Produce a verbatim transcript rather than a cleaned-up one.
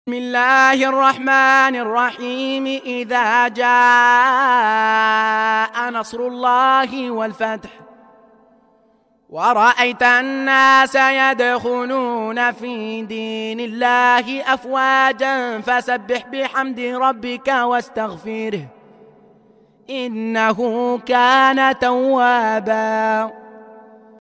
بسم الله الرحمن الرحيم. إذا جاء نصر الله والفتح ورأيت الناس يدخلون في دين الله أفواجا فسبح بحمد ربك واستغفره إنه كان توابا.